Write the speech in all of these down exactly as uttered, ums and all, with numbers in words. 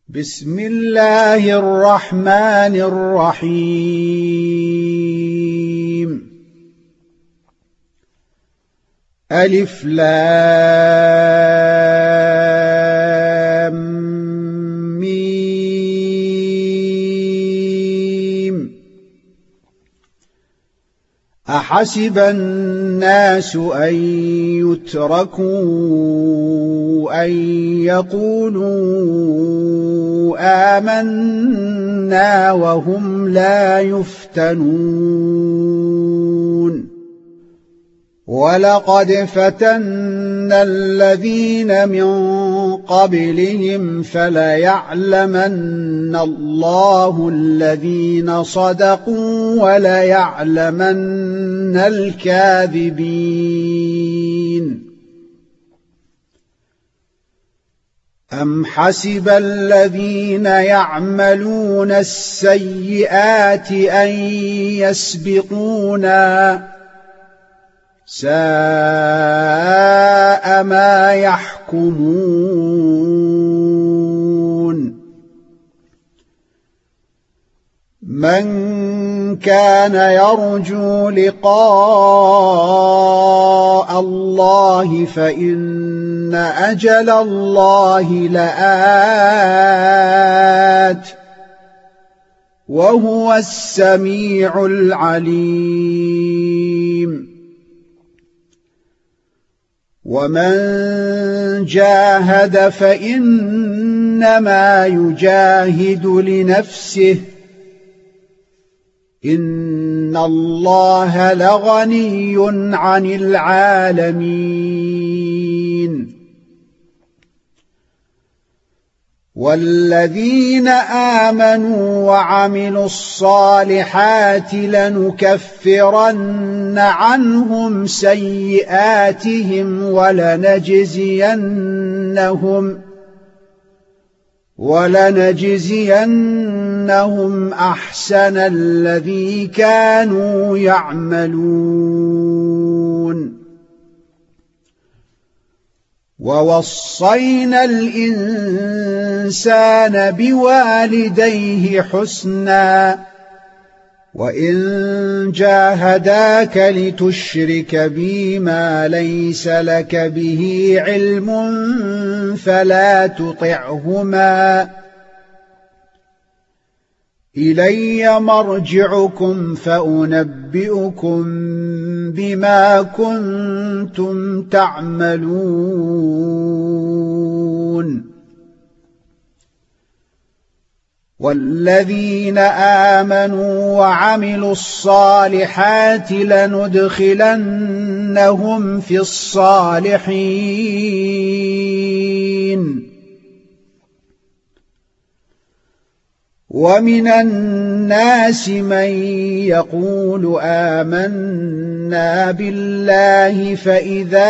بسم الله الرحمن الرحيم. ألف لام ميم. أحسب الناس أن يتركوا أن يقولوا آمنا وهم لا يفتنون. ولقد فتنا الذين من قبلهم فليعلمن الله الذين صدقوا وليعلمن الكاذبين. أم حسب الذين يعملون السيئات أن يسبقونا ساء ما يحكمون. من كان يرجو لقاء الله فإن أجل الله لآت وهو السميع العليم. ومن جاهد فإنما يجاهد لنفسه إن الله لغني عن العالمين. والذين آمنوا وعملوا الصالحات لنكفرن عنهم سيئاتهم ولنجزينهم ولنجزينهم أحسن الذي كانوا يعملون. ووصينا الإنسان بوالديه حسنا وإن جاهداك لتشرك بي ما ليس لك به علم فلا تطعهما إلي مرجعكم فأنبئكم بما كنتم تعملون. والذين آمنوا وعملوا الصالحات لندخلنهم في الصالحين. ومن الناس من يقول آمنا بالله فإذا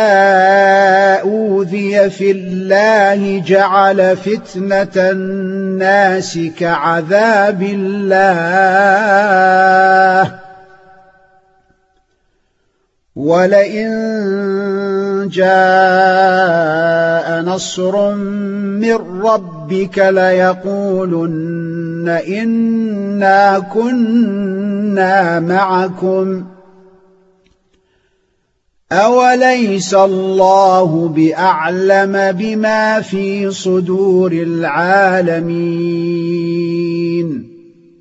أوذي في الله جعل فتنة الناس كعذاب الله ولئن جاء نصر من ربك ليقولن إنا كنا معكم أوليس الله بأعلم بما في صدور العالمين.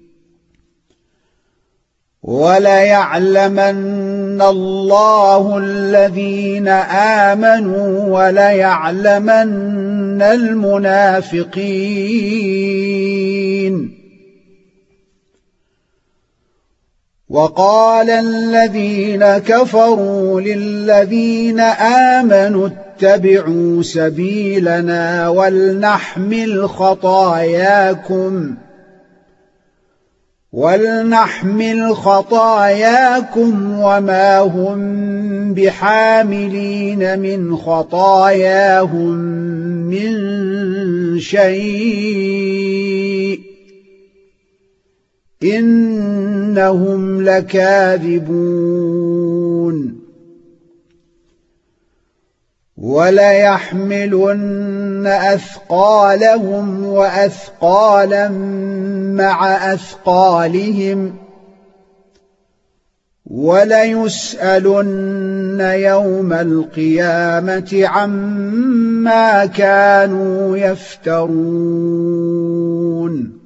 وليعلمن الله الذين آمنوا وليعلمن المنافقين. وقال الذين كفروا للذين آمنوا اتبعوا سبيلنا ولنحمل خطاياكم ولنحمل خطاياكم وما هم بحاملين من خطاياهم من شيء إنهم لكاذبون. وليحملن أثقالهم وأثقالا مع أثقالهم وليسألن يوم القيامة عما كانوا يفترون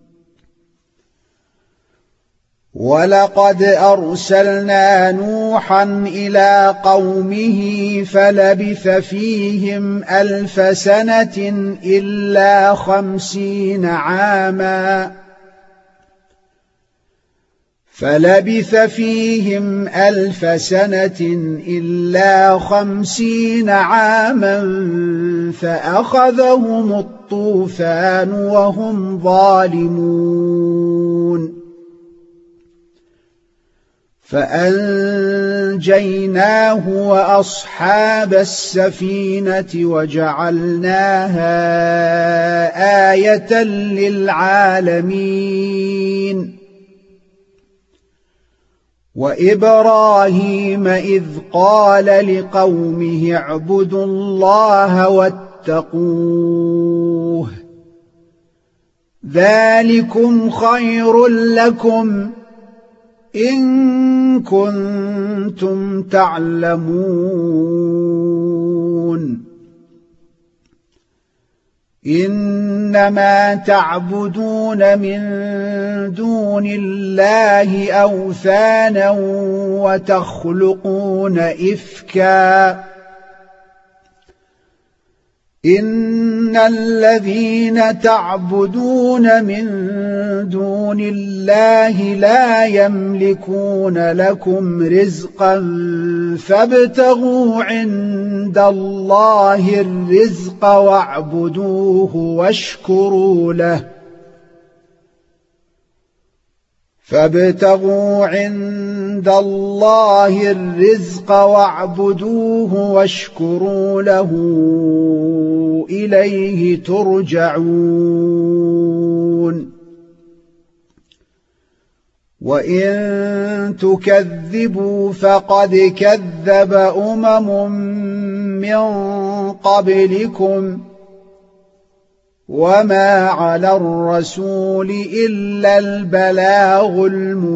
ولقد أرسلنا نوحا إلى قومه فلبث فيهم ألف سنة إلا خمسين عاما فلبث فيهم ألف سنة إلا خمسين عاما فأخذهم الطوفان وهم ظالمون فأنجيناه وأصحاب السفينة وجعلناها آية للعالمين وإبراهيم إذ قال لقومه اعبدوا الله واتقوه ذلكم خير لكم إن كنتم تعلمون إنما تعبدون من دون الله أوثانا وتخلقون إفكا إن الذين تعبدون من دون الله لا يملكون لكم رزقا فابتغوا عند الله الرزق واعبدوه واشكروا له فابتغوا عند الله الرزق واعبدوه واشكروا له إليه ترجعون وإن تكذبوا فقد كذب أمم من قبلكم وما على الرسول إلا البلاغ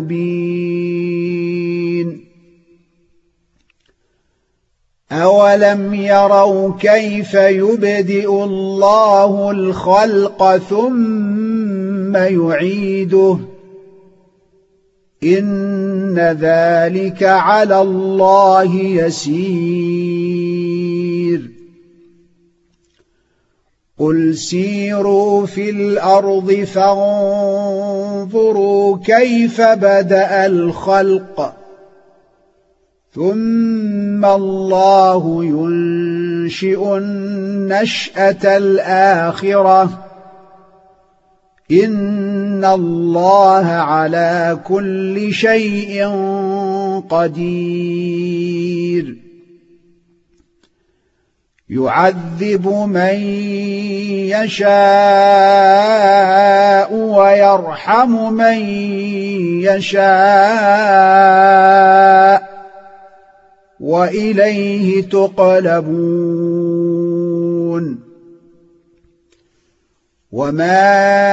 المبين أولم يروا كيف يبدئ الله الخلق ثم يعيده إن ذلك على الله يسير قل سيروا في الأرض فانظروا كيف بدأ الخلق ثم الله ينشئ النشأة الآخرة إن الله على كل شيء قدير يعذب من يشاء ويرحم من يشاء وإليه تقلبون وما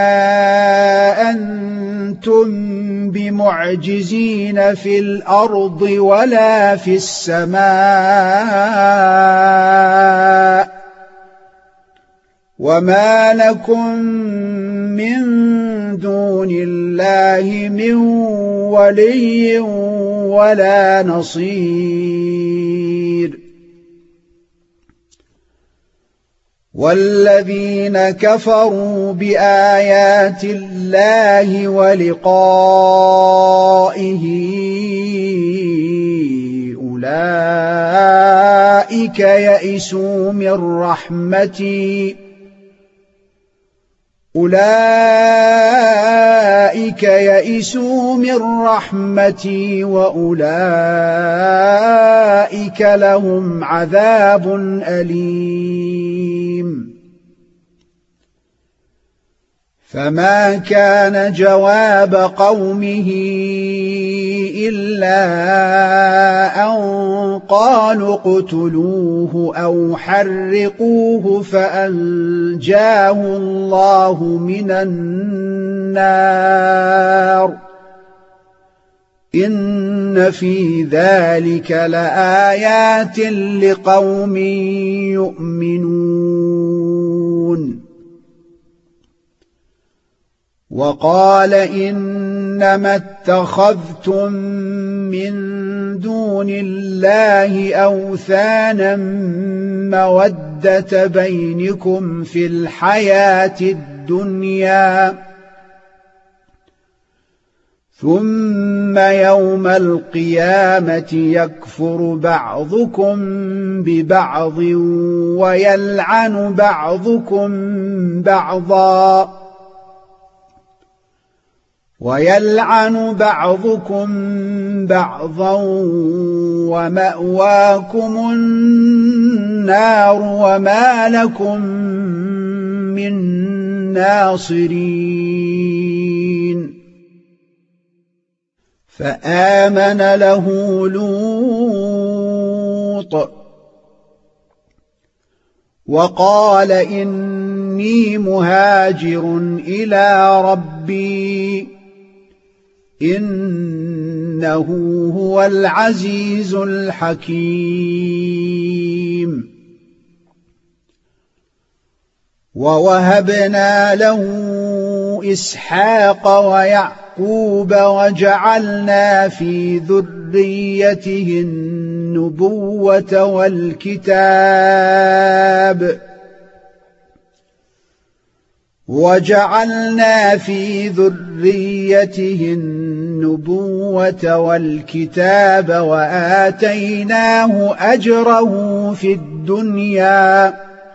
أنتم بمعجزين في الأرض ولا في السماء وما لكم من دون الله من ولي ولا نصير والذين كفروا بآيات الله ولقائه أولئك يئسوا من رحمتي أولئك يئسوا من رحمتي وأولئك لهم عذاب أليم فما كان جواب قومه إلا أن قالوا اقتلوه أو حرقوه فأنجاه الله من النار إن في ذلك لآيات لقوم يؤمنون. وقال إنما اتخذتم من دون الله أوثانا مودة بينكم في الحياة الدنيا ثم يوم القيامة يكفر بعضكم ببعض ويلعن بعضكم بعضا ويلعن بعضكم بعضا ومأواكم النار وما لكم من ناصرين. فآمن له لوط وقال إني مهاجر إلى ربي إنه هو العزيز الحكيم. ووهبنا له إسحاق ويعقوب وجعلنا في ذريته النبوة والكتاب وجعلنا في ذريته النبوة والكتاب وآتيناه أجره في الدنيا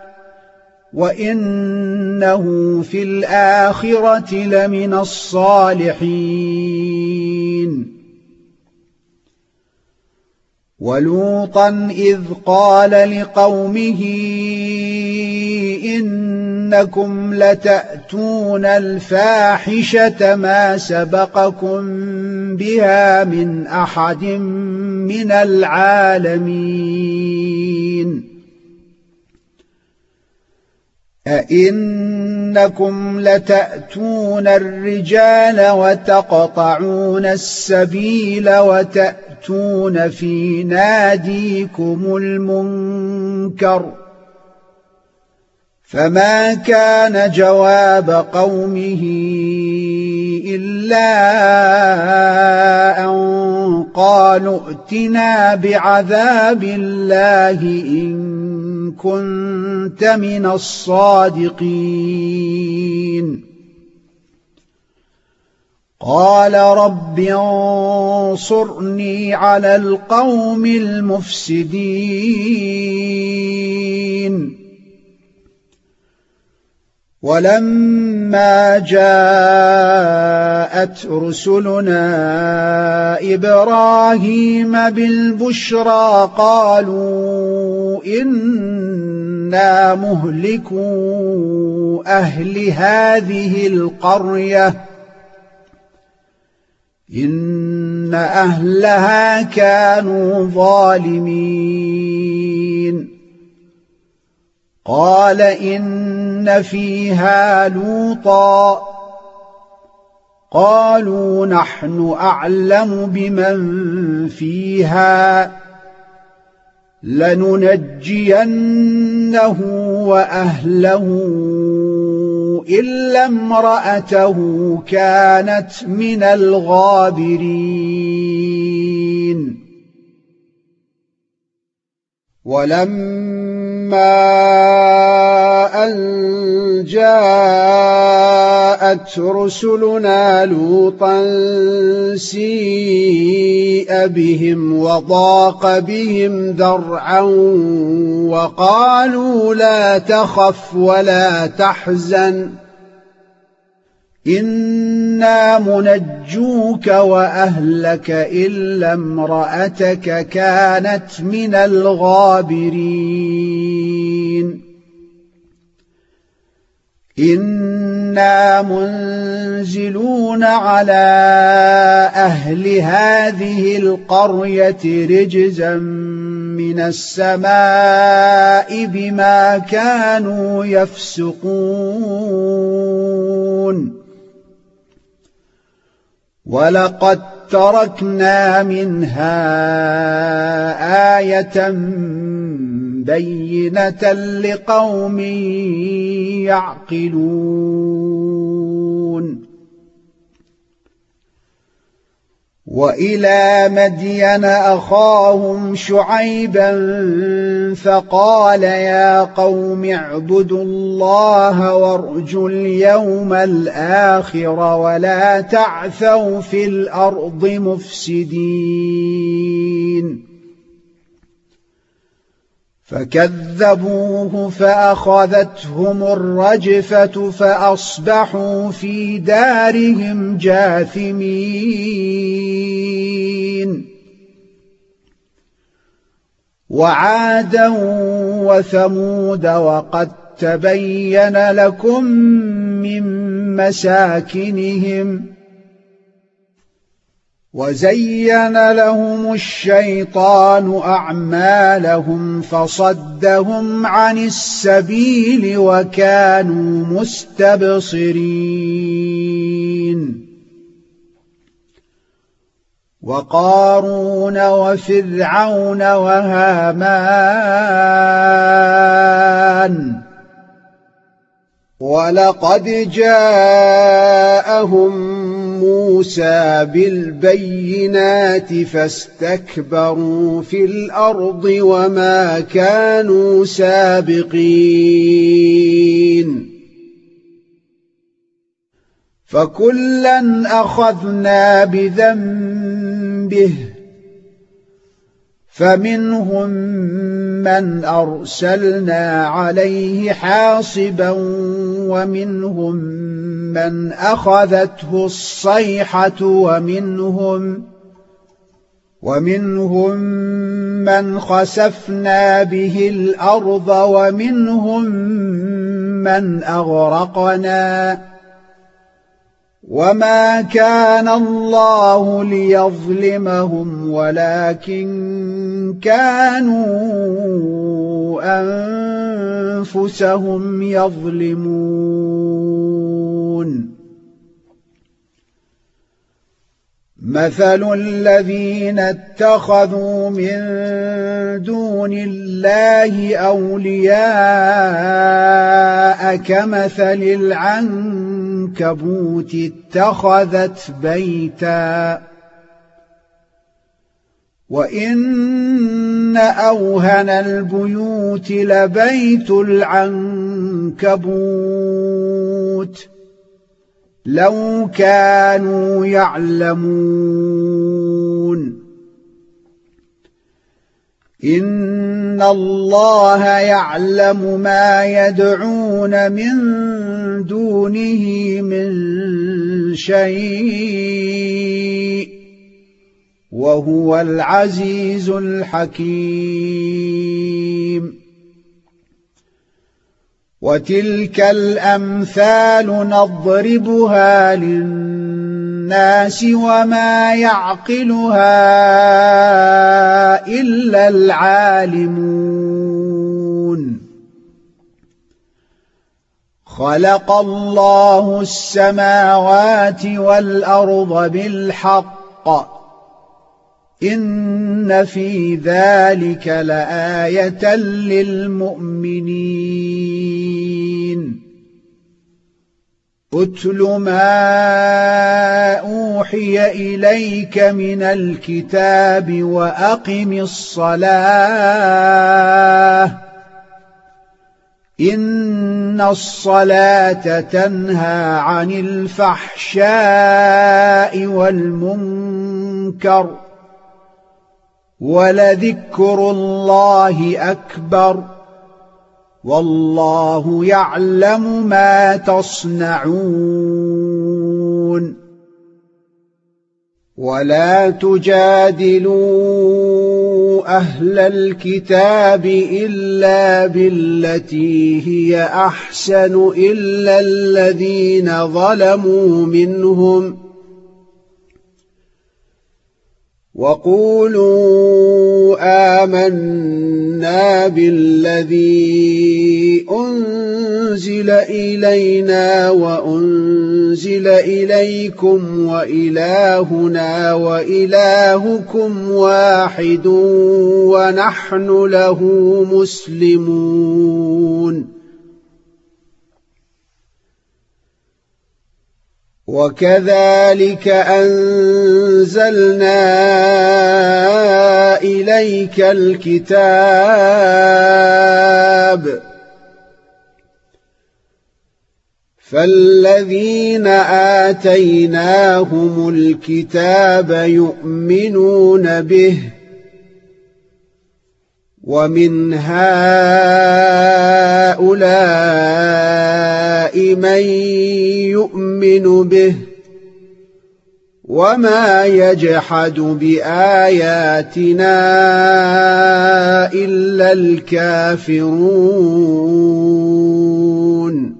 وإنه في الآخرة لمن الصالحين. ولوطا إذ قال لقومه إنكم لتأتون الفاحشة ما سبقكم بها من أحد من العالمين أئنكم لتأتون الرجال وتقطعون السبيل وتأتون في ناديكم المنكر. فما كان جواب قومه إلا أن قالوا ائتنا بعذاب الله إن كنت من الصادقين. قال رب انصرني على القوم المفسدين. ولما جاءت رسلنا إبراهيم بالبشرى قالوا إنا مهلكو أهل هذه القرية إن أهلها كانوا ظالمين. قال إن فيها لوطا قالوا نحن أعلم بمن فيها لننجينه وأهله إلا امرأته كانت من الغابرين. ولما أن جاءت رسلنا لوطا سيء بهم وضاق بهم ذرعا وقالوا لا تخف ولا تحزن إنا منجوك وأهلك إلا امرأتك كانت من الغابرين. إنا منزلون على أهل هذه القرية رجزا من السماء بما كانوا يفسقون ولقد تركنا منها آية بينة لقوم يعقلون وإلى مدين أخاهم شعيبا فقال يا قوم اعبدوا الله وارجوا اليوم الآخر ولا تعثوا في الأرض مفسدين فكذبوه فأخذتهم الرجفة فأصبحوا في دارهم جاثمين وعادا وثمود وقد تبين لكم من مساكنهم وزين لهم الشيطان أعمالهم فصدهم عن السبيل وكانوا مستبصرين وقارون وفرعون وهامان ولقد جاءهم موسى بالبينات فاستكبروا في الأرض وما كانوا سابقين فكلا أخذنا بذنبه فمنهم من أرسلنا عليه حاصبا ومنهم من أخذته الصيحة ومنهم ومنهم من خسفنا به الأرض ومنهم من أغرقنا وما كان الله ليظلمهم ولكن كانوا أنفسهم يظلمون مثل الذين اتخذوا من دون الله أولياء كمثل العنكبوت اتخذت بيتا وإن أوهن البيوت لبيت العنكبوت لو كانوا يعلمون إن الله يعلم ما يدعون من دونه من شيء وهو العزيز الحكيم وتلك الأمثال نضربها للناس وما يعقلها إلا العالمون خلق الله السماوات والأرض بالحق إن في ذلك لآية للمؤمنين أتل ما أوحي إليك من الكتاب وأقم الصلاة إن الصلاة تنهى عن الفحشاء والمنكر ولذكر الله أكبر والله يعلم ما تصنعون ولا تجادلوا أهل الكتاب إلا بالتي هي أحسن إلا الذين ظلموا منهم وقولوا آمنا بالذي أنزل إلينا وأنزل إليكم وإلهنا وإلهكم واحد ونحن له مسلمون. وكذلك أنزلنا إليك الكتاب فالذين آتيناهم الكتاب يؤمنون به ومن هؤلاء من يؤمن به وما يجحد بآياتنا إلا الكافرون.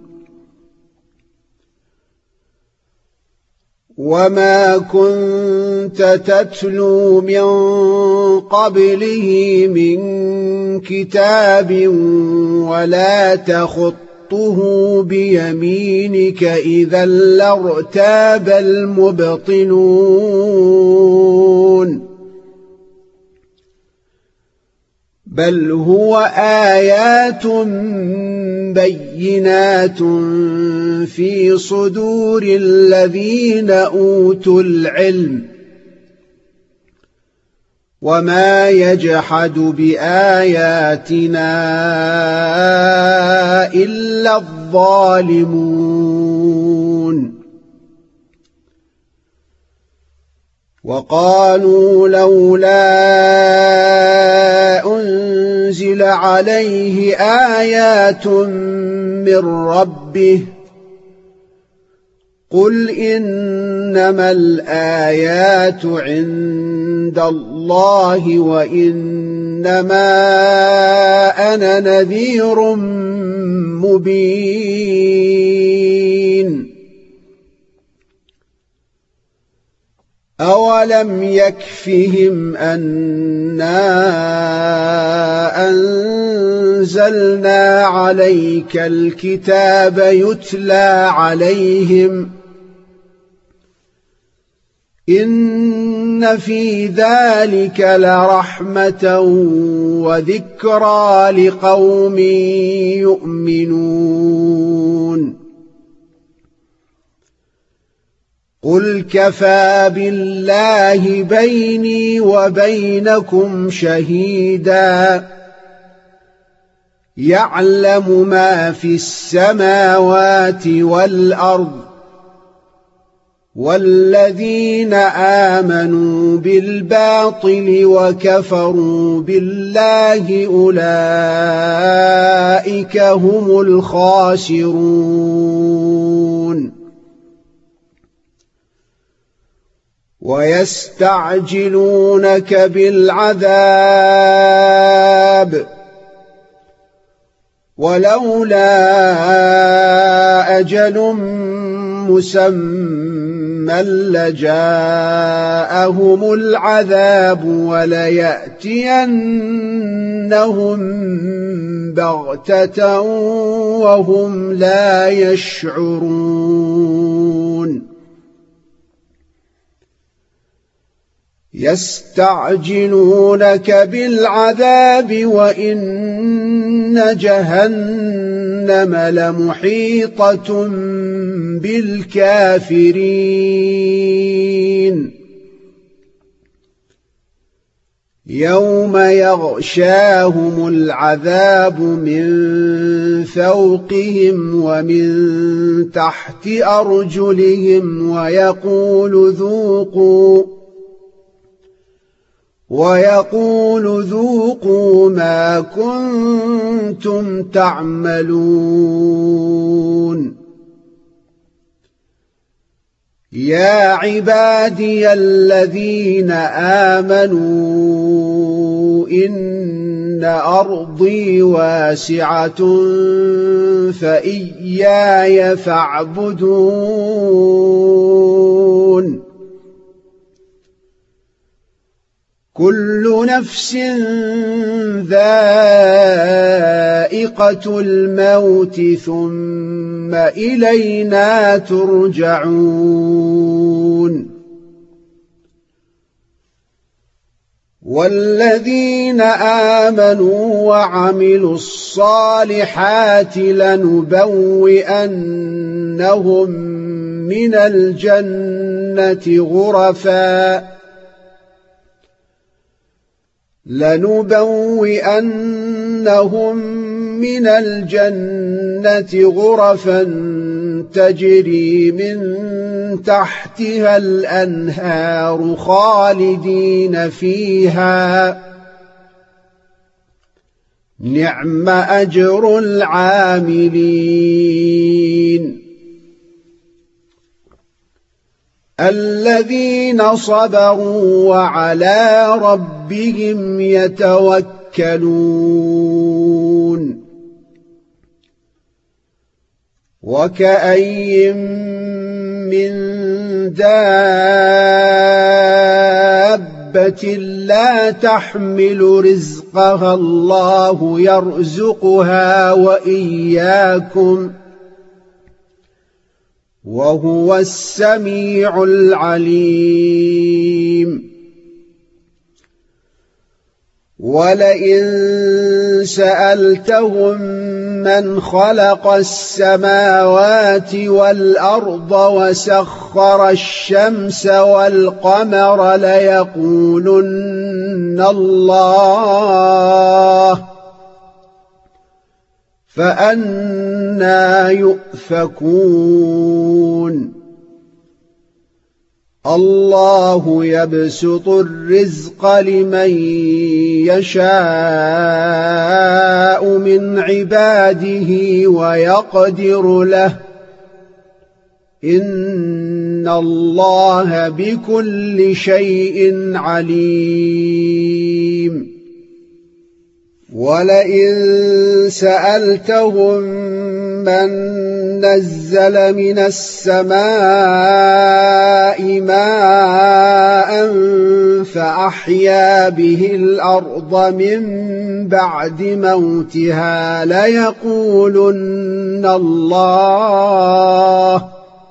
وما كنت تتلو من قبله من كتاب ولا تخطه بيمينك إذا لارتاب المبطلون بل هو آيات بينات في صدور الذين أوتوا العلم وما يجحد بآياتنا إلا الظالمون. وقالوا لولا أنزل عليه آيات من ربه قل إنما الآيات عند الله وإنما أنا نذير مبين. أولم يكفهم أنا أنزلنا عليك الكتاب يتلى عليهم إن في ذلك لرحمة وذكرى لقوم يؤمنون. قل كفى بالله بيني وبينكم شهيدا يعلم ما في السماوات والأرض والذين آمنوا بالباطل وكفروا بالله أولئك هم الخاسرون. ويستعجلونك بالعذاب ولولا أجل مسمى لجاءهم العذاب وليأتينهم بغتة وهم لا يشعرون. يستعجلونك بالعذاب وإن جهنم لمحيطة بالكافرين يوم يغشاهم العذاب من فوقهم ومن تحت أرجلهم ويقول ذوقوا ويقول ذوقوا ما كنتم تعملون. يا عبادي الذين آمنوا إن أرضي واسعة فإياي فاعبدون كل نفس ذائقة الموت ثم إلينا ترجعون والذين آمنوا وعملوا الصالحات لنبوئنهم من الجنة غرفاً لنبوئنهم من الجنة غرفا تجري من تحتها الأنهار خالدين فيها نعم أجر العاملين الذين صبروا وعلى ربهم يتوكلون وكأين من دابة لا تحمل رزقها الله يرزقها وإياكم وهو السميع العليم ولئن سألتهم من خلق السماوات والأرض وسخر الشمس والقمر ليقولن الله فأنى يؤفكون الله يبسط الرزق لمن يشاء من عباده ويقدر له إن الله بكل شيء عليم ولئن سألتهم من نزل من السماء ماء فأحيا به الأرض من بعد موتها ليقولن الله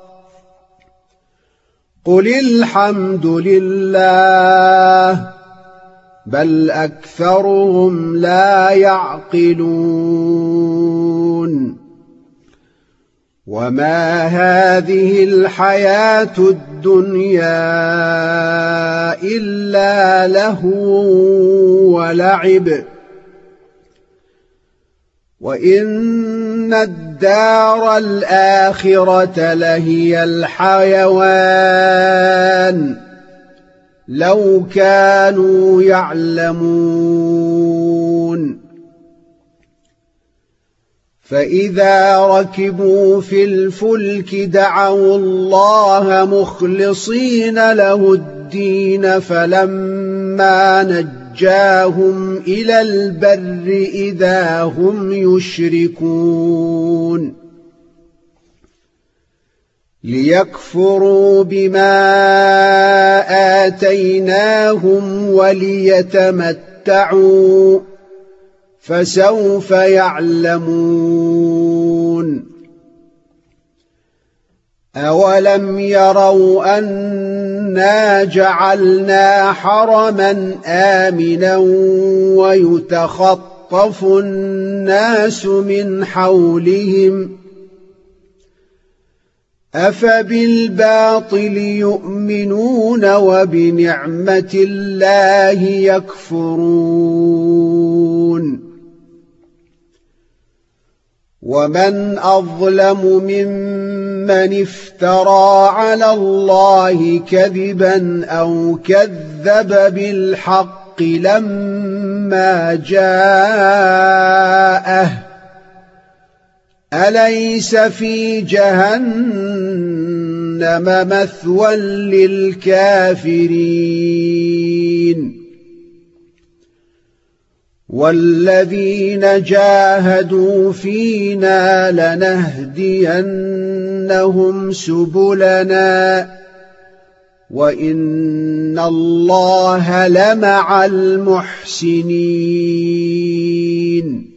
قل الحمد لله بل أكثرهم لا يعقلون وما هذه الحياة الدنيا إلا لهو ولعب وإن الدار الآخرة لهي الحيوان لو كانوا يعلمون فإذا ركبوا في الفلك دعوا الله مخلصين له الدين فلما نجاهم إلى البر إذا هم يشركون ليكفروا بما آتيناهم وليتمتعوا فسوف يعلمون أولم يروا أنا جعلنا حرما آمنا ويتخطف الناس من حولهم أفبالباطل يؤمنون وبنعمة الله يكفرون ومن أظلم ممن افترى على الله كذبا أو كذب بالحق لما جاءه أليس في جهنم جهنم مثوى للكافرين والذين جاهدوا فينا لنهدينهم سبلنا وإن الله لمع المحسنين